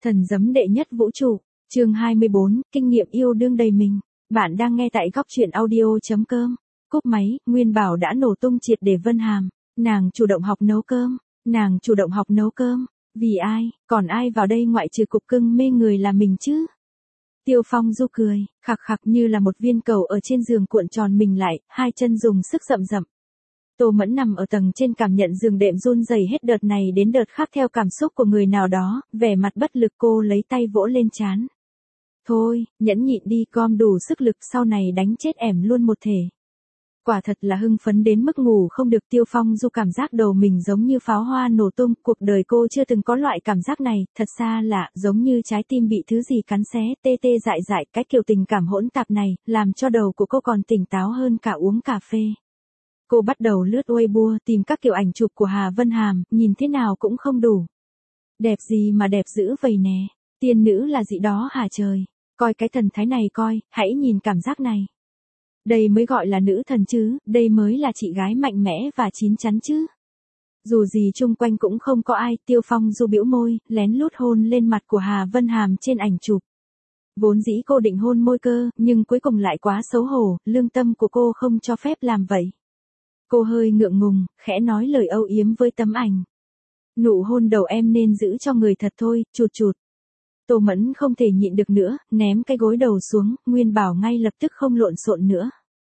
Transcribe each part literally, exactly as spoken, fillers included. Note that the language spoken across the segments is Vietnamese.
Thần giấm đệ nhất vũ trụ, chương hai mươi bốn, kinh nghiệm yêu đương đầy mình. Bạn đang nghe tại góc truyện audio.com. Cúp máy, Nguyên Bảo đã nổ tung triệt để Vân Hàm. Nàng chủ động học nấu cơm. Nàng chủ động học nấu cơm. Vì ai, còn ai vào đây ngoại trừ cục cưng mê người là mình chứ? Tiêu Phong Du cười, khặc khặc như là một viên cầu ở trên giường cuộn tròn mình lại, hai chân dùng sức rậm rậm. Tô Mẫn nằm ở tầng trên cảm nhận giường đệm run rẩy hết đợt này đến đợt khác theo cảm xúc của người nào đó, vẻ mặt bất lực cô lấy tay vỗ lên trán. Thôi, nhẫn nhịn đi, gom đủ sức lực sau này đánh chết ẻm luôn một thể. Quả thật là hưng phấn đến mức ngủ không được. Tiêu Phong Du cảm giác đầu mình giống như pháo hoa nổ tung, cuộc đời cô chưa từng có loại cảm giác này, thật xa lạ, giống như trái tim bị thứ gì cắn xé, tê tê dại dại, cái kiểu tình cảm hỗn tạp này, làm cho đầu của cô còn tỉnh táo hơn cả uống cà phê. Cô bắt đầu lướt Weibo tìm các kiểu ảnh chụp của Hà Vân Hàm, nhìn thế nào cũng không đủ. Đẹp gì mà đẹp dữ vậy nè, tiên nữ là gì đó hả trời, coi cái thần thái này coi, hãy nhìn cảm giác này. Đây mới gọi là nữ thần chứ, đây mới là chị gái mạnh mẽ và chín chắn chứ. Dù gì chung quanh cũng không có ai, Tiêu Phong Du bĩu môi, lén lút hôn lên mặt của Hà Vân Hàm trên ảnh chụp. Vốn dĩ cô định hôn môi cơ, nhưng cuối cùng lại quá xấu hổ, lương tâm của cô không cho phép làm vậy. Cô hơi ngượng ngùng, khẽ nói lời âu yếm với tấm ảnh. Nụ hôn đầu em nên giữ cho người thật thôi, chụt chụt. Tô Mẫn không thể nhịn được nữa, ném cái gối đầu xuống, Nguyên Bảo ngay lập tức không lộn xộn nữa.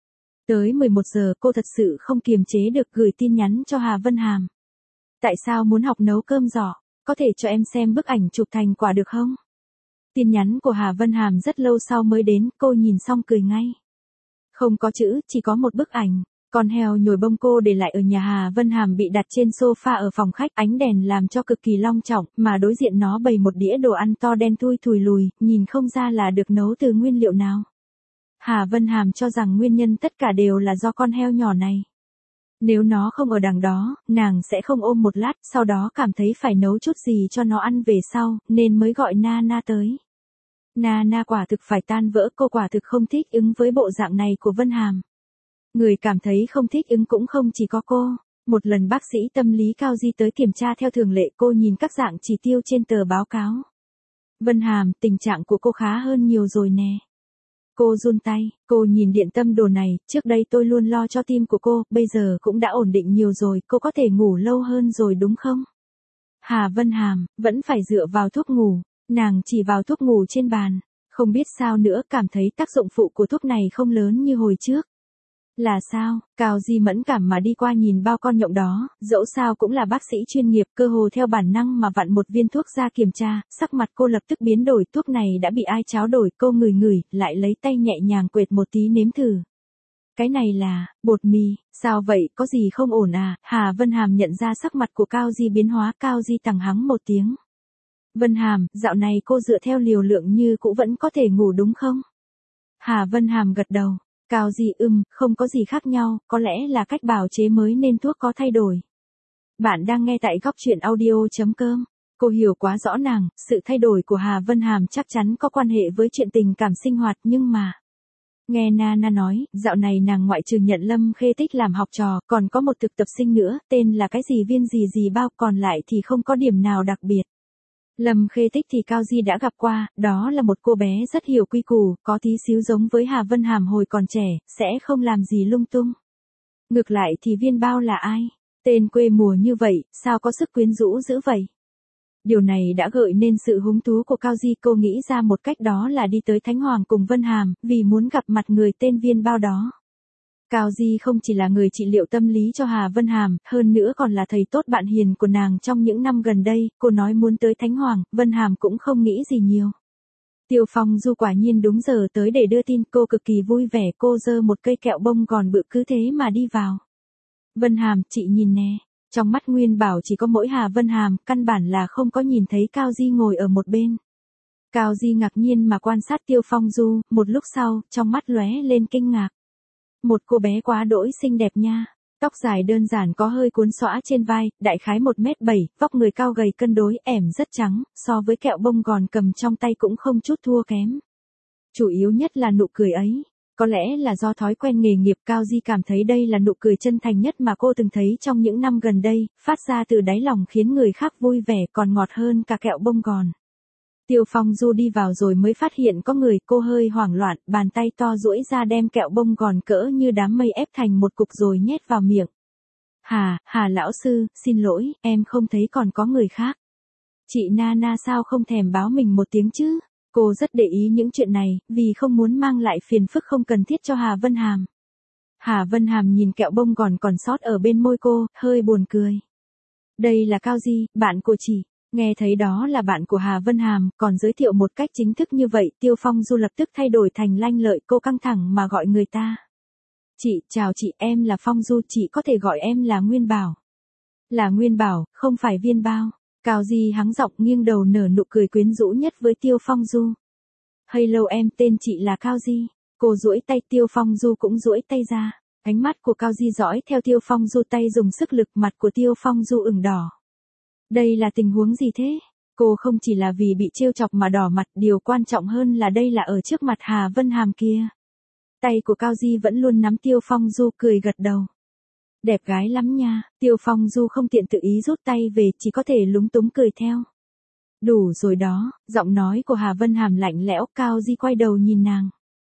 Tới mười một giờ cô thật sự không kiềm chế được gửi tin nhắn cho Hà Vân Hàm. Tại sao muốn học nấu cơm giỏ, có thể cho em xem bức ảnh chụp thành quả được không? Tin nhắn của Hà Vân Hàm rất lâu sau mới đến, cô nhìn xong cười ngay. Không có chữ, chỉ có một bức ảnh. Con heo nhồi bông cô để lại ở nhà Hà Vân Hàm bị đặt trên sofa ở phòng khách, ánh đèn làm cho cực kỳ long trọng, mà đối diện nó bày một đĩa đồ ăn to đen thui thùi lùi, nhìn không ra là được nấu từ nguyên liệu nào. Hà Vân Hàm cho rằng nguyên nhân tất cả đều là do con heo nhỏ này. Nếu nó không ở đằng đó, nàng sẽ không ôm một lát, sau đó cảm thấy phải nấu chút gì cho nó ăn về sau, nên mới gọi Nana tới. Nana quả thực phải tan vỡ, cô quả thực không thích ứng với bộ dạng này của Vân Hàm. Người cảm thấy không thích ứng cũng không chỉ có cô. Một lần bác sĩ tâm lý Cao Di tới kiểm tra theo thường lệ, cô nhìn các dạng chỉ tiêu trên tờ báo cáo. Vân Hàm, tình trạng của cô khá hơn nhiều rồi nè. Cô run tay, cô nhìn điện tâm đồ này, trước đây tôi luôn lo cho tim của cô, bây giờ cũng đã ổn định nhiều rồi, cô có thể ngủ lâu hơn rồi đúng không? Hà Vân Hàm, vẫn phải dựa vào thuốc ngủ, nàng chỉ vào thuốc ngủ trên bàn, không biết sao nữa, cảm thấy tác dụng phụ của thuốc này không lớn như hồi trước. Là sao? Cao Di mẫn cảm mà đi qua nhìn bao con nhộng đó, dẫu sao cũng là bác sĩ chuyên nghiệp, cơ hồ theo bản năng mà vặn một viên thuốc ra kiểm tra, sắc mặt cô lập tức biến đổi, thuốc này đã bị ai tráo đổi, cô ngửi ngửi, lại lấy tay nhẹ nhàng quệt một tí nếm thử. Cái này là, bột mì, sao vậy, có gì không ổn à? Hà Vân Hàm nhận ra sắc mặt của Cao Di biến hóa, Cao Di tằng hắng một tiếng. Vân Hàm, dạo này cô dựa theo liều lượng như cũ vẫn có thể ngủ đúng không? Hà Vân Hàm gật đầu. Cao Di ừm, không có gì khác nhau, có lẽ là cách bào chế mới nên thuốc có thay đổi. Bạn đang nghe tại góc truyện audio.com. Cô hiểu quá rõ nàng, sự thay đổi của Hà Vân Hàm chắc chắn có quan hệ với chuyện tình cảm sinh hoạt, nhưng mà... Nghe Nana nói, dạo này nàng ngoại trừ nhận Lâm Khê Tích làm học trò, còn có một thực tập sinh nữa, tên là cái gì viên gì gì bao, còn lại thì không có điểm nào đặc biệt. Lâm Khê Tích thì Cao Di đã gặp qua, đó là một cô bé rất hiểu quy củ, có tí xíu giống với Hà Vân Hàm hồi còn trẻ, sẽ không làm gì lung tung. Ngược lại thì viên bao là ai? Tên quê mùa như vậy, sao có sức quyến rũ dữ vậy? Điều này đã gợi nên sự hứng thú của Cao Di, cô nghĩ ra một cách đó là đi tới Thánh Hoàng cùng Vân Hàm, vì muốn gặp mặt người tên viên bao đó. Cao Di không chỉ là người trị liệu tâm lý cho Hà Vân Hàm, hơn nữa còn là thầy tốt bạn hiền của nàng trong những năm gần đây, cô nói muốn tới Thánh Hoàng, Vân Hàm cũng không nghĩ gì nhiều. Tiêu Phong Du quả nhiên đúng giờ tới để đưa tin, cô cực kỳ vui vẻ, cô giơ một cây kẹo bông gòn bự cứ thế mà đi vào. Vân Hàm, chị nhìn nè, trong mắt Nguyên Bảo chỉ có mỗi Hà Vân Hàm, căn bản là không có nhìn thấy Cao Di ngồi ở một bên. Cao Di ngạc nhiên mà quan sát Tiêu Phong Du, một lúc sau, trong mắt lóe lên kinh ngạc. Một cô bé quá đỗi xinh đẹp nha, tóc dài đơn giản có hơi cuốn xõa trên vai, đại khái một mét bảy, vóc người cao gầy cân đối, ẻm rất trắng, so với kẹo bông gòn cầm trong tay cũng không chút thua kém. Chủ yếu nhất là nụ cười ấy, có lẽ là do thói quen nghề nghiệp, Cao Di cảm thấy đây là nụ cười chân thành nhất mà cô từng thấy trong những năm gần đây, phát ra từ đáy lòng khiến người khác vui vẻ còn ngọt hơn cả kẹo bông gòn. Tiêu Phong Du đi vào rồi mới phát hiện có người, cô hơi hoảng loạn, bàn tay to duỗi ra đem kẹo bông gòn cỡ như đám mây ép thành một cục rồi nhét vào miệng. Hà, Hà lão sư, xin lỗi, em không thấy còn có người khác. Chị Nana sao không thèm báo mình một tiếng chứ? Cô rất để ý những chuyện này, vì không muốn mang lại phiền phức không cần thiết cho Hà Vân Hàm. Hà Vân Hàm nhìn kẹo bông gòn còn sót ở bên môi cô, hơi buồn cười. Đây là Cao Di, bạn của chị. Nghe thấy đó là bạn của Hà Vân Hàm, còn giới thiệu một cách chính thức như vậy, Tiêu Phong Du lập tức thay đổi thành lanh lợi, cô căng thẳng mà gọi người ta. Chị, chào chị, em là Phong Du, chị có thể gọi em là Nguyên Bảo. Là Nguyên Bảo, không phải Viên Bao. Cao Di hắng giọng nghiêng đầu nở nụ cười quyến rũ nhất với Tiêu Phong Du. Hello em, tên chị là Cao Di. Cô duỗi tay, Tiêu Phong Du cũng duỗi tay ra. Ánh mắt của Cao Di dõi theo Tiêu Phong Du, tay dùng sức lực, mặt của Tiêu Phong Du ửng đỏ. Đây là tình huống gì thế? Cô không chỉ là vì bị trêu chọc mà đỏ mặt, điều quan trọng hơn là đây là ở trước mặt Hà Vân Hàm kia. Tay của Cao Di vẫn luôn nắm Tiêu Phong Du, cười gật đầu. Đẹp gái lắm nha, Tiêu Phong Du không tiện tự ý rút tay về, chỉ có thể lúng túng cười theo. Đủ rồi đó, giọng nói của Hà Vân Hàm lạnh lẽo, Cao Di quay đầu nhìn nàng.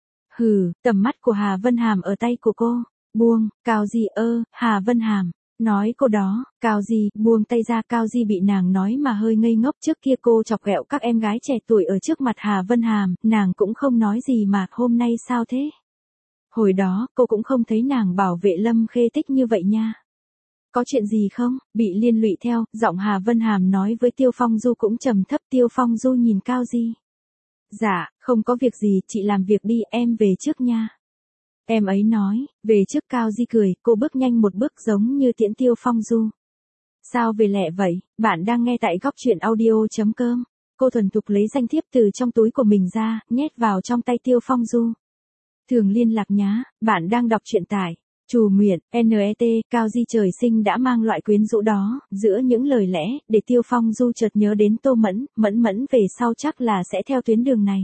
Hừ, tầm mắt của Hà Vân Hàm ở tay của cô. Buông, Cao Di ơ, Hà Vân Hàm. Nói cô đó, Cao Di, buông tay ra. Cao Di bị nàng nói mà hơi ngây ngốc, trước kia cô chọc ghẹo các em gái trẻ tuổi ở trước mặt Hà Vân Hàm, nàng cũng không nói gì mà, hôm nay sao thế? Hồi đó, cô cũng không thấy nàng bảo vệ Lâm Khê thích như vậy nha. Có chuyện gì không? Bị liên lụy theo, giọng Hà Vân Hàm nói với Tiêu Phong Du cũng trầm thấp. Tiêu Phong Du nhìn Cao Di. Dạ, không có việc gì, chị làm việc đi, em về trước nha. Em ấy nói, về trước. Cao Di cười, cô bước nhanh một bước giống như tiễn Tiêu Phong Du. Sao về lẹ vậy? Bạn đang nghe tại góc truyện audio.com. Cô thuần thục lấy danh thiếp từ trong túi của mình ra, nhét vào trong tay Tiêu Phong Du. Thường liên lạc nhá, bạn đang đọc truyện tại Trù Miện, net. Cao Di trời sinh đã mang loại quyến rũ đó, giữa những lời lẽ, để Tiêu Phong Du chợt nhớ đến Tô Mẫn, Mẫn Mẫn về sau chắc là sẽ theo tuyến đường này.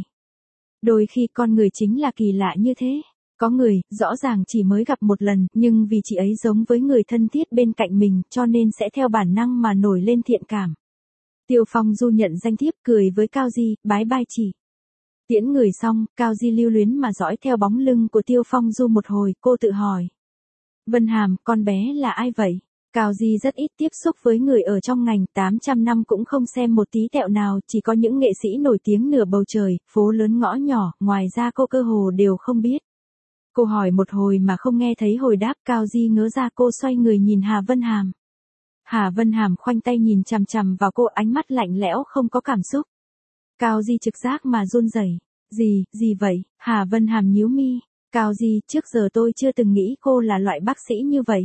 Đôi khi con người chính là kỳ lạ như thế. Có người, rõ ràng chỉ mới gặp một lần, nhưng vì chị ấy giống với người thân thiết bên cạnh mình, cho nên sẽ theo bản năng mà nổi lên thiện cảm. Tiêu Phong Du nhận danh thiếp, cười với Cao Di, bái bai chị. Tiễn người xong, Cao Di lưu luyến mà dõi theo bóng lưng của Tiêu Phong Du một hồi, cô tự hỏi. Vân Hàm, con bé là ai vậy? Cao Di rất ít tiếp xúc với người ở trong ngành, tám trăm năm cũng không xem một tí tẹo nào, chỉ có những nghệ sĩ nổi tiếng nửa bầu trời, phố lớn ngõ nhỏ, ngoài ra cô cơ hồ đều không biết. Cô hỏi một hồi mà không nghe thấy hồi đáp. Cao Di ngớ ra, cô xoay người nhìn Hà Vân Hàm. Hà Vân Hàm khoanh tay nhìn chằm chằm vào cô, ánh mắt lạnh lẽo không có cảm xúc. Cao Di trực giác mà run rẩy. Gì, gì vậy? Hà Vân Hàm nhíu mi. Cao Di, trước giờ tôi chưa từng nghĩ cô là loại bác sĩ như vậy.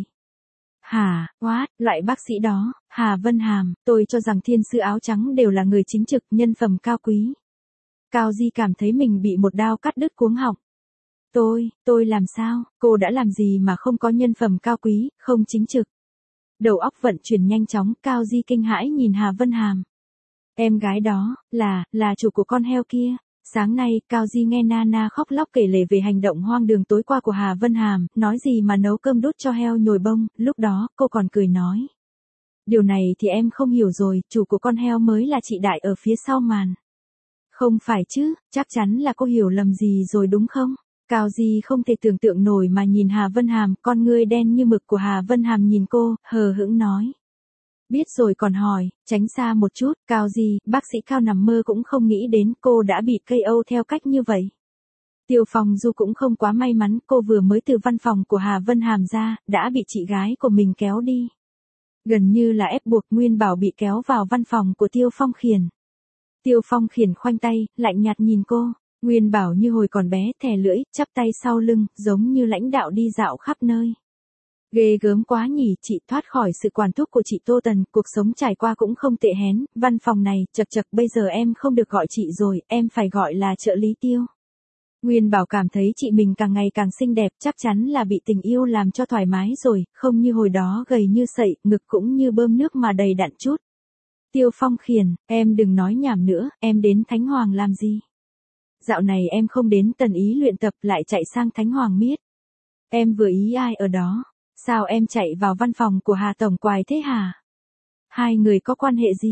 Hà, what, loại bác sĩ đó? Hà Vân Hàm, tôi cho rằng thiên sư áo trắng đều là người chính trực, nhân phẩm cao quý. Cao Di cảm thấy mình bị một đao cắt đứt cuống họng. Tôi, tôi làm sao? Cô đã làm gì mà không có nhân phẩm cao quý, không chính trực? Đầu óc vận chuyển nhanh chóng, Cao Di kinh hãi nhìn Hà Vân Hàm. Em gái đó, là, là chủ của con heo kia. Sáng nay, Cao Di nghe Nana khóc lóc kể lể về hành động hoang đường tối qua của Hà Vân Hàm, nói gì mà nấu cơm đút cho heo nhồi bông, lúc đó, cô còn cười nói. Điều này thì em không hiểu rồi, chủ của con heo mới là chị Đại ở phía sau màn. Không phải chứ, chắc chắn là cô hiểu lầm gì rồi đúng không? Cao Di không thể tưởng tượng nổi mà nhìn Hà Vân Hàm, con ngươi đen như mực của Hà Vân Hàm nhìn cô, hờ hững nói. Biết rồi còn hỏi, tránh xa một chút. Cao Di, bác sĩ Cao nằm mơ cũng không nghĩ đến cô đã bị ca o theo cách như vậy. Tiêu Phong Du cũng không quá may mắn, cô vừa mới từ văn phòng của Hà Vân Hàm ra, đã bị chị gái của mình kéo đi. Gần như là ép buộc. Nguyên Bảo bị kéo vào văn phòng của Tiêu Phong Khiển. Tiêu Phong Khiển khoanh tay, lạnh nhạt nhìn cô. Nguyên Bảo như hồi còn bé, thè lưỡi, chắp tay sau lưng, giống như lãnh đạo đi dạo khắp nơi. Ghê gớm quá nhỉ, chị thoát khỏi sự quản thúc của chị Tô Tần, cuộc sống trải qua cũng không tệ hén, văn phòng này, chật chật, bây giờ em không được gọi chị rồi, em phải gọi là trợ lý Tiêu. Nguyên Bảo cảm thấy chị mình càng ngày càng xinh đẹp, chắc chắn là bị tình yêu làm cho thoải mái rồi, không như hồi đó gầy như sậy, ngực cũng như bơm nước mà đầy đặn chút. Tiêu Phong Khiển, em đừng nói nhảm nữa, em đến Thánh Hoàng làm gì? Dạo này em không đến Tần Ý luyện tập lại chạy sang Thánh Hoàng miết. Em vừa ý ai ở đó? Sao em chạy vào văn phòng của Hà Tổng quài thế hả? Hai người có quan hệ gì?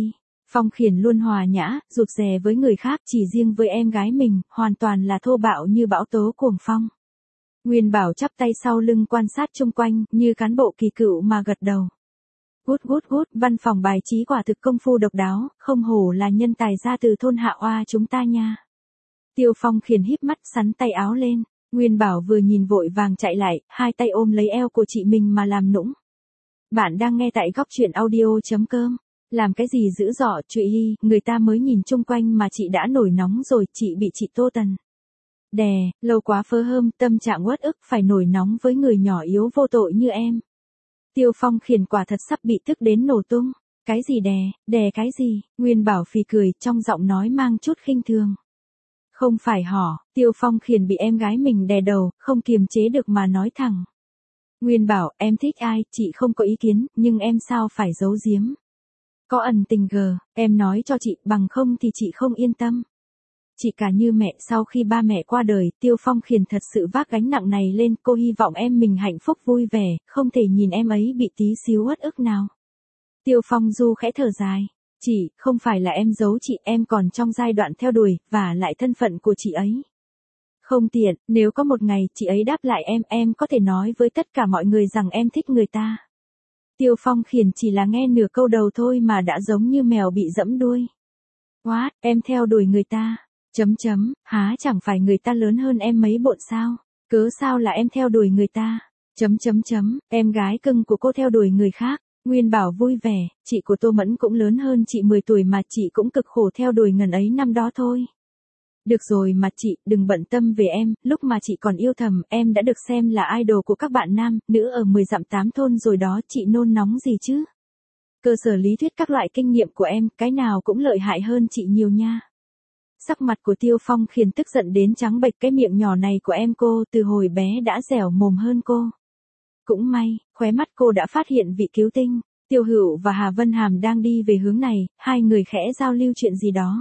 Phong Khiển luôn hòa nhã, rụt rè với người khác, chỉ riêng với em gái mình, hoàn toàn là thô bạo như bão tố cuồng phong. Nguyên Bảo chắp tay sau lưng quan sát chung quanh, như cán bộ kỳ cựu mà gật đầu. Gút gút gút, văn phòng bài trí quả thực công phu độc đáo, không hổ là nhân tài ra từ thôn Hạ Oa chúng ta nha. Tiêu Phong Khiển híp mắt sắn tay áo lên, Nguyên Bảo vừa nhìn vội vàng chạy lại, hai tay ôm lấy eo của chị mình mà làm nũng. Bạn đang nghe tại góc truyện audio.com. Làm cái gì dữ dọ, Trụy Hy, người ta mới nhìn chung quanh mà chị đã nổi nóng rồi, chị bị chị Tô Tần đè, lâu quá phơ hơm, tâm trạng uất ức phải nổi nóng với người nhỏ yếu vô tội như em. Tiêu Phong Khiển quả thật sắp bị tức đến nổ tung. Cái gì đè, đè cái gì? Nguyên Bảo phì cười, trong giọng nói mang chút khinh thường. Không phải hỏ, Tiêu Phong Khiển bị em gái mình đè đầu, không kiềm chế được mà nói thẳng. Nguyên Bảo, em thích ai, chị không có ý kiến, nhưng em sao phải giấu giếm. Có ẩn tình gờ, em nói cho chị, bằng không thì chị không yên tâm. Chị cả như mẹ, sau khi ba mẹ qua đời, Tiêu Phong Khiển thật sự vác gánh nặng này lên, cô hy vọng em mình hạnh phúc vui vẻ, không thể nhìn em ấy bị tí xíu uất ức nào. Tiêu Phong Du khẽ thở dài. Chị, không phải là em giấu chị, em còn trong giai đoạn theo đuổi, và lại thân phận của chị ấy. Không tiện, nếu có một ngày chị ấy đáp lại em, em có thể nói với tất cả mọi người rằng em thích người ta. Tiêu Phong Khiển chỉ là nghe nửa câu đầu thôi mà đã giống như mèo bị dẫm đuôi. What, em theo đuổi người ta. Chấm chấm, há chẳng phải người ta lớn hơn em mấy bộn sao? Cớ sao là em theo đuổi người ta? Chấm chấm chấm, em gái cưng của cô theo đuổi người khác. Nguyên Bảo vui vẻ, chị của Tô Mẫn cũng lớn hơn chị mười tuổi mà chị cũng cực khổ theo đuổi ngần ấy năm đó thôi. Được rồi mà chị, đừng bận tâm về em, lúc mà chị còn yêu thầm, em đã được xem là idol của các bạn nam, nữ ở mười dặm tám thôn rồi đó, chị nôn nóng gì chứ? Cơ sở lý thuyết các loại kinh nghiệm của em, cái nào cũng lợi hại hơn chị nhiều nha. Sắc mặt của Tiêu Phong Khiển tức giận đến trắng bệch, cái miệng nhỏ này của em cô từ hồi bé đã dẻo mồm hơn cô. Cũng may, khóe mắt cô đã phát hiện vị cứu tinh, Tiêu Hữu và Hà Vân Hàm đang đi về hướng này, hai người khẽ giao lưu chuyện gì đó.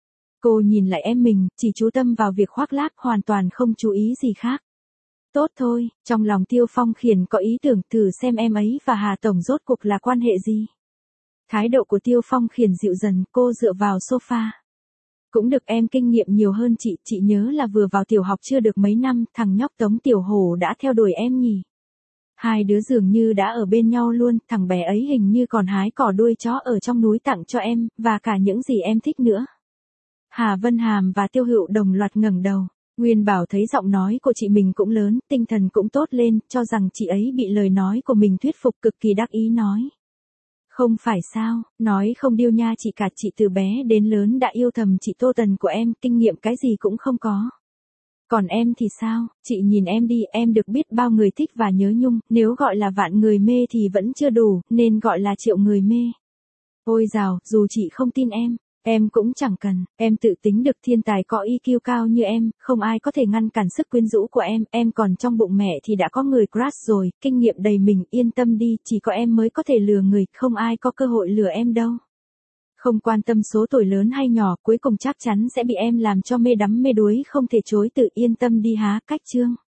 Cô nhìn lại em mình, chỉ chú tâm vào việc khoác lác, hoàn toàn không chú ý gì khác. Tốt thôi, trong lòng Tiêu Phong Khiển có ý tưởng thử xem em ấy và Hà Tổng rốt cuộc là quan hệ gì. Thái độ của Tiêu Phong Khiển dịu dần, cô dựa vào sofa. Cũng được, em kinh nghiệm nhiều hơn chị, chị nhớ là vừa vào tiểu học chưa được mấy năm, thằng nhóc Tống Tiểu Hổ đã theo đuổi em nhỉ. Hai đứa dường như đã ở bên nhau luôn, thằng bé ấy hình như còn hái cỏ đuôi chó ở trong núi tặng cho em, và cả những gì em thích nữa. Hà Vân Hàm và Tiêu Hữu đồng loạt ngẩng đầu. Nguyên Bảo thấy giọng nói của chị mình cũng lớn, tinh thần cũng tốt lên, cho rằng chị ấy bị lời nói của mình thuyết phục, cực kỳ đắc ý nói. Không phải sao, nói không điêu nha chị cả, chị từ bé đến lớn đã yêu thầm chị Tô Tần của em, kinh nghiệm cái gì cũng không có. Còn em thì sao, chị nhìn em đi, em được biết bao người thích và nhớ nhung, nếu gọi là vạn người mê thì vẫn chưa đủ, nên gọi là triệu người mê. Ôi dào, dù chị không tin em, em cũng chẳng cần, em tự tính được, thiên tài có i kiu cao như em, không ai có thể ngăn cản sức quyến rũ của em, em còn trong bụng mẹ thì đã có người crush rồi, kinh nghiệm đầy mình, yên tâm đi, chỉ có em mới có thể lừa người, không ai có cơ hội lừa em đâu. Không quan tâm số tuổi lớn hay nhỏ, cuối cùng chắc chắn sẽ bị em làm cho mê đắm mê đuối không thể chối từ, yên tâm đi há, cách chương.